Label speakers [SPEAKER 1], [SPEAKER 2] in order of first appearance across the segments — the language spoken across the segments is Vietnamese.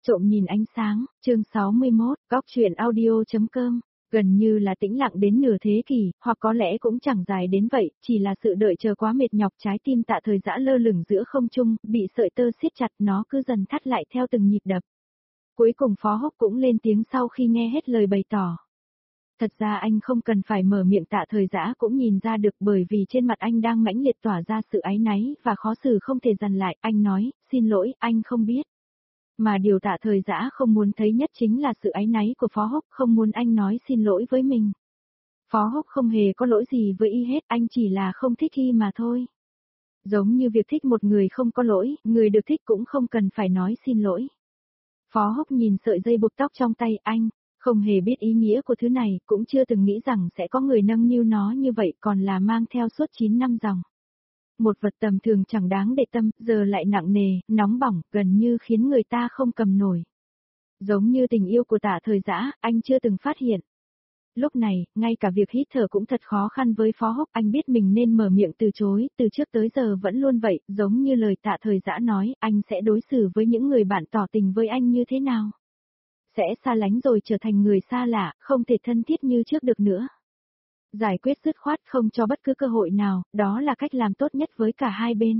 [SPEAKER 1] Trộm nhìn ánh sáng, chương 61, góc truyện audio.com. Gần như là tĩnh lặng đến nửa thế kỷ, hoặc có lẽ cũng chẳng dài đến vậy, chỉ là sự đợi chờ quá mệt nhọc, trái tim Tạ Thời Dã lơ lửng giữa không trung, bị sợi tơ siết chặt, nó cứ dần thắt lại theo từng nhịp đập. Cuối cùng Phó Húc cũng lên tiếng sau khi nghe hết lời bày tỏ. Thật ra anh không cần phải mở miệng, Tạ Thời Dã cũng nhìn ra được, bởi vì trên mặt anh đang mãnh liệt tỏa ra sự áy náy và khó xử không thể dằn lại. Anh nói, xin lỗi, anh không biết. Mà điều Tạ Thời Dã không muốn thấy nhất chính là sự áy náy của Phó Húc, không muốn anh nói xin lỗi với mình. Phó Húc không hề có lỗi gì với y hết, anh chỉ là không thích y mà thôi. Giống như việc thích một người không có lỗi, người được thích cũng không cần phải nói xin lỗi. Phó Húc nhìn sợi dây buộc tóc trong tay anh, không hề biết ý nghĩa của thứ này, cũng chưa từng nghĩ rằng sẽ có người nâng niu nó như vậy, còn là mang theo suốt 9 năm dòng. Một vật tầm thường chẳng đáng để tâm, giờ lại nặng nề, nóng bỏng, gần như khiến người ta không cầm nổi. Giống như tình yêu của Tạ Thời Dã, anh chưa từng phát hiện. Lúc này, ngay cả việc hít thở cũng thật khó khăn với Phó Húc, anh biết mình nên mở miệng từ chối, từ trước tới giờ vẫn luôn vậy, giống như lời Tạ Thời Dã nói, anh sẽ đối xử với những người bạn tỏ tình với anh như thế nào? Sẽ xa lánh rồi trở thành người xa lạ, không thể thân thiết như trước được nữa. Giải quyết dứt khoát, không cho bất cứ cơ hội nào, đó là cách làm tốt nhất với cả hai bên.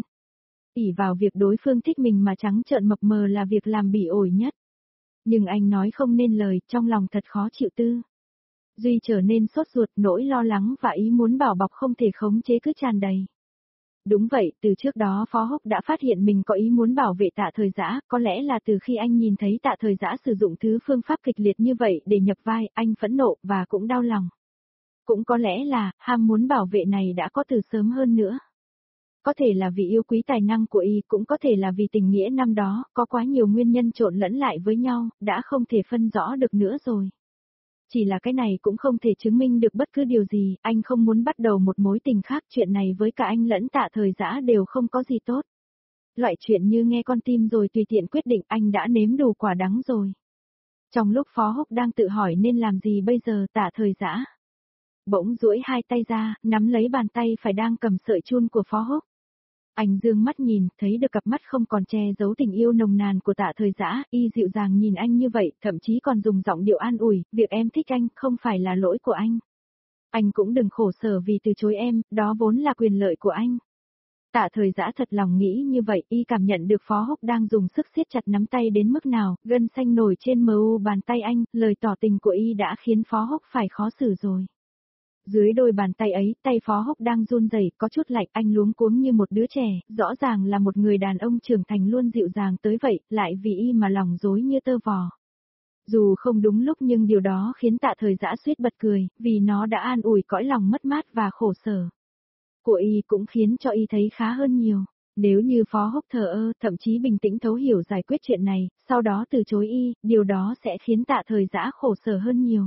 [SPEAKER 1] Ỷ vào việc đối phương thích mình mà trắng trợn mập mờ là việc làm bỉ ổi nhất. Nhưng anh nói không nên lời, trong lòng thật khó chịu tư. Duy trở nên sốt ruột, nỗi lo lắng và ý muốn bảo bọc không thể khống chế cứ tràn đầy. Đúng vậy, từ trước đó Phó Húc đã phát hiện mình có ý muốn bảo vệ Tạ Thời Dã, có lẽ là từ khi anh nhìn thấy Tạ Thời Dã sử dụng thứ phương pháp kịch liệt như vậy để nhập vai, anh phẫn nộ và cũng đau lòng. Cũng có lẽ là, ham muốn bảo vệ này đã có từ sớm hơn nữa. Có thể là vì yêu quý tài năng của y, cũng có thể là vì tình nghĩa năm đó, có quá nhiều nguyên nhân trộn lẫn lại với nhau, đã không thể phân rõ được nữa rồi. Chỉ là cái này cũng không thể chứng minh được bất cứ điều gì, anh không muốn bắt đầu một mối tình khác, chuyện này với cả anh lẫn Tạ Thời Dã đều không có gì tốt. Loại chuyện như nghe con tim rồi tùy tiện quyết định, anh đã nếm đủ quả đắng rồi. Trong lúc Phó Húc đang tự hỏi nên làm gì bây giờ, Tạ Thời Dã bỗng duỗi hai tay ra, nắm lấy bàn tay phải đang cầm sợi chun của Phó Húc. Anh dương mắt nhìn, thấy được cặp mắt không còn che giấu tình yêu nồng nàn của Tạ Thời Dã, y dịu dàng nhìn anh như vậy, thậm chí còn dùng giọng điệu an ủi, việc em thích anh, không phải là lỗi của anh. Anh cũng đừng khổ sở vì từ chối em, đó vốn là quyền lợi của anh. Tạ Thời Dã thật lòng nghĩ như vậy, y cảm nhận được Phó Húc đang dùng sức siết chặt nắm tay đến mức nào, gân xanh nổi trên mu bàn tay anh, lời tỏ tình của y đã khiến Phó Húc phải khó xử rồi. Dưới đôi bàn tay ấy, tay Phó Húc đang run rẩy, có chút lạnh, anh luống cuống như một đứa trẻ, rõ ràng là một người đàn ông trưởng thành luôn dịu dàng tới vậy, lại vì y mà lòng rối như tơ vò. Dù không đúng lúc nhưng điều đó khiến Tạ Thời Dã suýt bật cười, vì nó đã an ủi cõi lòng mất mát và khổ sở của y, cũng khiến cho y thấy khá hơn nhiều. Nếu như Phó Húc thờ ơ, thậm chí bình tĩnh thấu hiểu giải quyết chuyện này, sau đó từ chối y, điều đó sẽ khiến Tạ Thời Dã khổ sở hơn nhiều.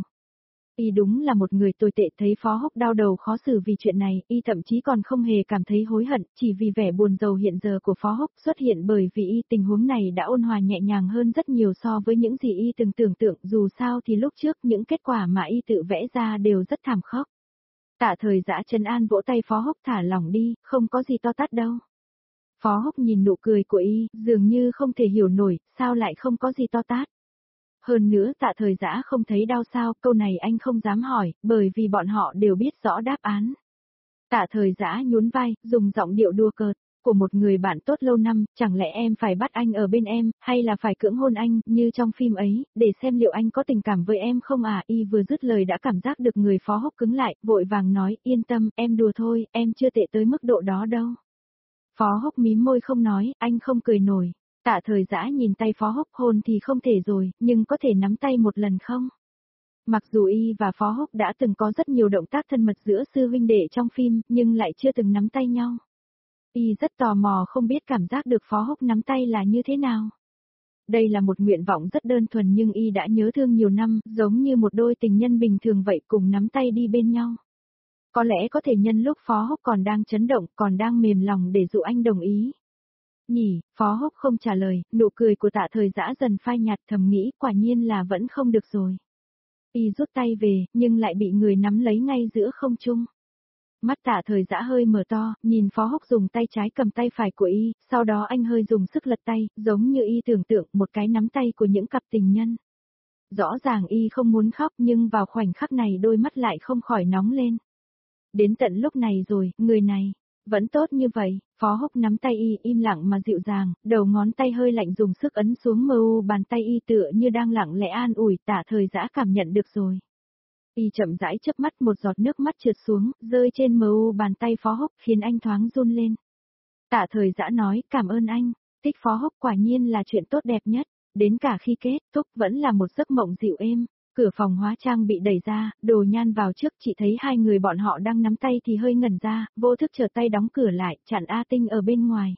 [SPEAKER 1] Y đúng là một người tồi tệ, thấy Phó Húc đau đầu khó xử vì chuyện này, y thậm chí còn không hề cảm thấy hối hận, chỉ vì vẻ buồn rầu hiện giờ của Phó Húc xuất hiện bởi vì y tình huống này đã ôn hòa nhẹ nhàng hơn rất nhiều so với những gì y từng tưởng tượng, dù sao thì lúc trước những kết quả mà y tự vẽ ra đều rất thảm khốc. Tạ Thời Dã trấn an vỗ tay Phó Húc, thả lỏng đi, không có gì to tát đâu. Phó Húc nhìn nụ cười của y, dường như không thể hiểu nổi, sao lại không có gì to tát. Hơn nữa Tạ Thời Dã không thấy đau sao, câu này anh không dám hỏi, bởi vì bọn họ đều biết rõ đáp án. Tạ Thời Dã nhún vai, dùng giọng điệu đùa cợt, của một người bạn tốt lâu năm, chẳng lẽ em phải bắt anh ở bên em, hay là phải cưỡng hôn anh, như trong phim ấy, để xem liệu anh có tình cảm với em không à? Y vừa dứt lời đã cảm giác được người Phó Húc cứng lại, vội vàng nói, yên tâm, em đùa thôi, em chưa tệ tới mức độ đó đâu. Phó Húc mím môi không nói, anh không cười nổi. Tạ Thời Dã nhìn tay Phó Húc, hôn thì không thể rồi, nhưng có thể nắm tay một lần không? Mặc dù y và Phó Húc đã từng có rất nhiều động tác thân mật giữa sư huynh đệ trong phim, nhưng lại chưa từng nắm tay nhau. Y rất tò mò không biết cảm giác được Phó Húc nắm tay là như thế nào. Đây là một nguyện vọng rất đơn thuần nhưng y đã nhớ thương nhiều năm, giống như một đôi tình nhân bình thường vậy, cùng nắm tay đi bên nhau. Có lẽ có thể nhân lúc Phó Húc còn đang chấn động, còn đang mềm lòng để dụ anh đồng ý. Nhỉ, Phó Húc không trả lời, nụ cười của Tạ Thời Dã dần phai nhạt, thầm nghĩ quả nhiên là vẫn không được rồi. Y rút tay về, nhưng lại bị người nắm lấy ngay giữa không trung. Mắt Tạ Thời Dã hơi mở to, nhìn Phó Húc dùng tay trái cầm tay phải của y, sau đó anh hơi dùng sức lật tay, giống như y tưởng tượng một cái nắm tay của những cặp tình nhân. Rõ ràng y không muốn khóc nhưng vào khoảnh khắc này đôi mắt lại không khỏi nóng lên. Đến tận lúc này rồi, người này, vẫn tốt như vậy, Phó Húc nắm tay y im lặng mà dịu dàng, đầu ngón tay hơi lạnh dùng sức ấn xuống mờ u bàn tay y tựa như đang lặng lẽ an ủi. Tạ Thời Dã cảm nhận được rồi. Y chậm rãi chớp mắt, một giọt nước mắt trượt xuống, rơi trên mờ u bàn tay Phó Húc khiến anh thoáng run lên. Tạ Thời Dã nói, cảm ơn anh, thích Phó Húc quả nhiên là chuyện tốt đẹp nhất, đến cả khi kết thúc vẫn là một giấc mộng dịu êm. Cửa phòng hóa trang bị đẩy ra, Đồ Nhan vào trước, chỉ thấy hai người bọn họ đang nắm tay thì hơi ngẩn ra, vô thức trở tay đóng cửa lại, chặn A Tinh ở bên ngoài.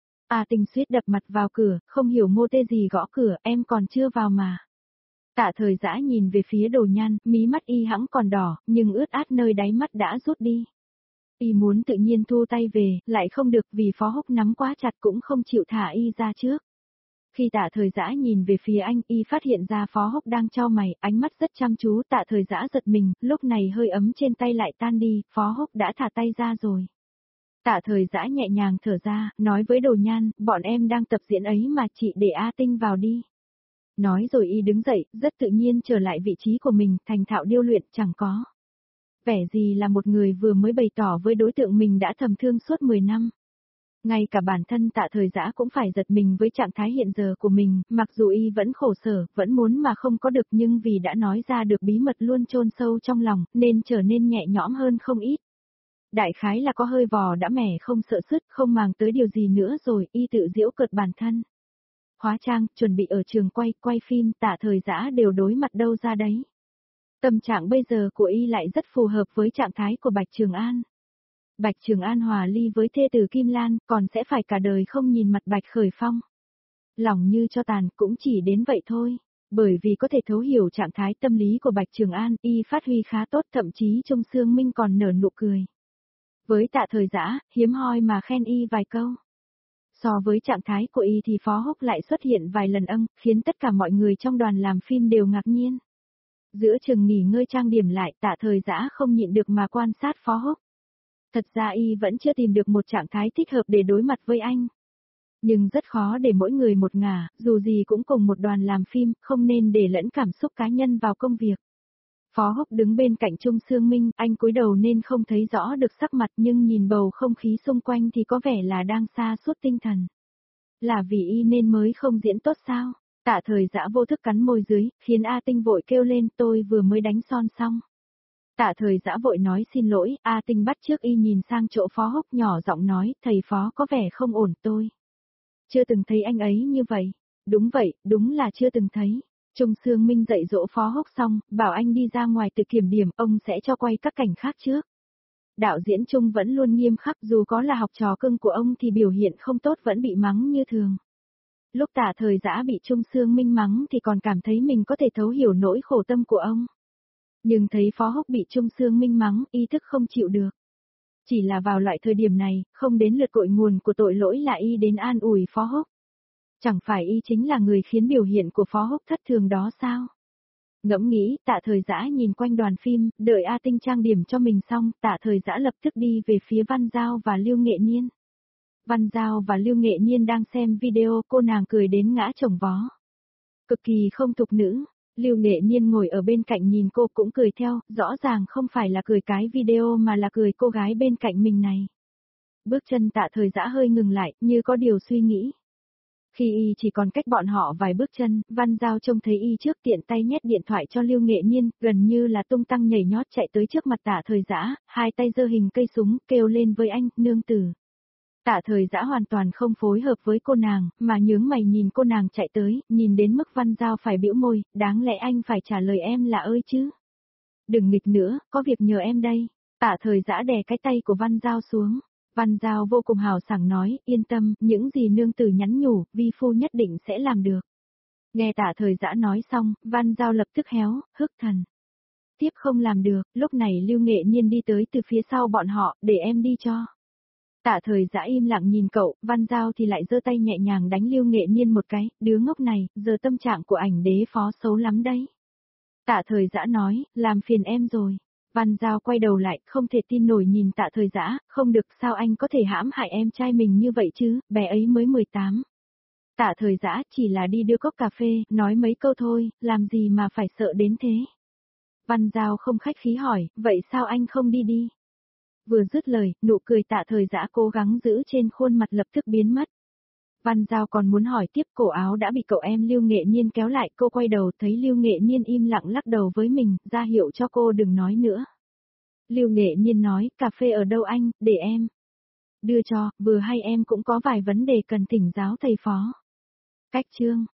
[SPEAKER 1] A Tinh suýt đập mặt vào cửa, không hiểu mô tê gì gõ cửa, em còn chưa vào mà. Tạ Thời Dã nhìn về phía Đồ Nhan, mí mắt y hẵng còn đỏ, nhưng ướt át nơi đáy mắt đã rút đi. Y muốn tự nhiên thu tay về, lại không được vì Phó Húc nắm quá chặt cũng không chịu thả y ra trước. Khi Tạ Thời Dã nhìn về phía anh, y phát hiện ra Phó Húc đang chau mày, ánh mắt rất chăm chú. Tạ Thời Dã giật mình, lúc này hơi ấm trên tay lại tan đi, Phó Húc đã thả tay ra rồi. Tạ Thời Dã nhẹ nhàng thở ra, nói với Đồ Nhan, bọn em đang tập diễn ấy mà, chị để A Tinh vào đi. Nói rồi y đứng dậy, rất tự nhiên trở lại vị trí của mình, thành thạo điêu luyện, chẳng có vẻ gì là một người vừa mới bày tỏ với đối tượng mình đã thầm thương suốt 10 năm. Ngay cả bản thân Tạ Thời Dã cũng phải giật mình với trạng thái hiện giờ của mình, mặc dù y vẫn khổ sở, vẫn muốn mà không có được nhưng vì đã nói ra được bí mật luôn chôn sâu trong lòng, nên trở nên nhẹ nhõm hơn không ít. Đại khái là có hơi vò đã mẻ không sợ sứt, không màng tới điều gì nữa rồi, y tự giễu cợt bản thân. Hóa trang, chuẩn bị ở trường quay phim, Tạ Thời Dã đều đối mặt đâu ra đấy. Tâm trạng bây giờ của y lại rất phù hợp với trạng thái của Bạch Trường An. Bạch Trường An hòa ly với thê tử Kim Lan, còn sẽ phải cả đời không nhìn mặt Bạch Khởi Phong. Lòng như cho tàn, cũng chỉ đến vậy thôi. Bởi vì có thể thấu hiểu trạng thái tâm lý của Bạch Trường An, y phát huy khá tốt, thậm chí Trung Sương Minh còn nở nụ cười. Với Tạ Thời Dã, hiếm hoi mà khen y vài câu. So với trạng thái của y thì Phó Húc lại xuất hiện vài lần khiến tất cả mọi người trong đoàn làm phim đều ngạc nhiên. Giữa chừng nghỉ ngơi trang điểm lại, Tạ Thời Dã không nhịn được mà quan sát Phó Húc. Thật ra y vẫn chưa tìm được một trạng thái thích hợp để đối mặt với anh. Nhưng rất khó để mỗi người một ngả, dù gì cũng cùng một đoàn làm phim, không nên để lẫn cảm xúc cá nhân vào công việc. Phó Húc đứng bên cạnh Trung Sương Minh, anh cúi đầu nên không thấy rõ được sắc mặt nhưng nhìn bầu không khí xung quanh thì có vẻ là đang sa sút tinh thần. Là vì y nên mới không diễn tốt sao? Tạ Thời Dã vô thức cắn môi dưới, khiến A Tinh vội kêu lên, tôi vừa mới đánh son xong. Tạ Thời Dã vội nói xin lỗi, A Tinh bắt trước y nhìn sang chỗ Phó Húc nhỏ giọng nói, thầy Phó có vẻ không ổn tôi. Chưa từng thấy anh ấy như vậy. Đúng vậy, đúng là chưa từng thấy. Trung Sương Minh dạy dỗ Phó Húc xong, bảo anh đi ra ngoài tự kiểm điểm, ông sẽ cho quay các cảnh khác trước. Đạo diễn Trung vẫn luôn nghiêm khắc, dù có là học trò cưng của ông thì biểu hiện không tốt vẫn bị mắng như thường. Lúc Tạ Thời Dã bị Trung Sương Minh mắng thì còn cảm thấy mình có thể thấu hiểu nỗi khổ tâm của ông. Nhưng thấy Phó Húc bị Trung Sương Minh mắng, ý thức không chịu được. Chỉ là vào loại thời điểm này, không đến lượt cội nguồn của tội lỗi là y đến an ủi Phó Húc. Chẳng phải y chính là người khiến biểu hiện của Phó Húc thất thường đó sao? Ngẫm nghĩ, Tạ Thời Dã nhìn quanh đoàn phim, đợi A Tinh trang điểm cho mình xong, Tạ Thời Dã lập tức đi về phía Văn Giao và Lưu Nghệ Niên. Văn Giao và Lưu Nghệ Niên đang xem video, cô nàng cười đến ngã chồng vó. Cực kỳ không tục nữ. Lưu Nghệ Niên ngồi ở bên cạnh nhìn cô cũng cười theo, rõ ràng không phải là cười cái video mà là cười cô gái bên cạnh mình này. Bước chân Tạ Thời Dã hơi ngừng lại, như có điều suy nghĩ. Khi y chỉ còn cách bọn họ vài bước chân, Văn Giao trông thấy y trước tiện tay nhét điện thoại cho Lưu Nghệ Niên, gần như là tung tăng nhảy nhót chạy tới trước mặt Tạ Thời Dã, hai tay giơ hình cây súng, kêu lên với anh, nương tử. Tạ Thời Dã hoàn toàn không phối hợp với cô nàng, mà nhướng mày nhìn cô nàng chạy tới, nhìn đến mức Văn Giao phải bĩu môi, đáng lẽ anh phải trả lời em là ơi chứ. Đừng nghịch nữa, có việc nhờ em đây. Tạ Thời Dã đè cái tay của Văn Giao xuống. Văn Giao vô cùng hào sảng nói, yên tâm, những gì nương tử nhắn nhủ, vi phu nhất định sẽ làm được. Nghe Tạ Thời Dã nói xong, Văn Giao lập tức héo, hức thần. Tiếp không làm được, lúc này Lưu Nghệ Niên đi tới từ phía sau bọn họ, để em đi cho. Tạ Thời Dã im lặng nhìn cậu, Văn Giao thì lại giơ tay nhẹ nhàng đánh Lưu Nghệ Niên một cái, đứa ngốc này, giờ tâm trạng của ảnh đế phó xấu lắm đấy. Tạ Thời Dã nói, làm phiền em rồi. Văn Giao quay đầu lại, không thể tin nổi nhìn Tạ Thời Dã, không được, sao anh có thể hãm hại em trai mình như vậy chứ, bé ấy mới 18. Tạ Thời Dã chỉ là đi đưa cốc cà phê, nói mấy câu thôi, làm gì mà phải sợ đến thế. Văn Giao không khách khí hỏi, vậy sao anh không đi đi? Vừa dứt lời, nụ cười Tạ Thời Dã cố gắng giữ trên khuôn mặt lập tức biến mất. Văn Giao còn muốn hỏi tiếp, cổ áo đã bị cậu em Lưu Nghệ Nhiên kéo lại, cô quay đầu thấy Lưu Nghệ Nhiên im lặng lắc đầu với mình, ra hiệu cho cô đừng nói nữa. Lưu Nghệ Nhiên nói, cà phê ở đâu anh, để em đưa cho, vừa hay em cũng có vài vấn đề cần thỉnh giáo thầy phó. Cách chương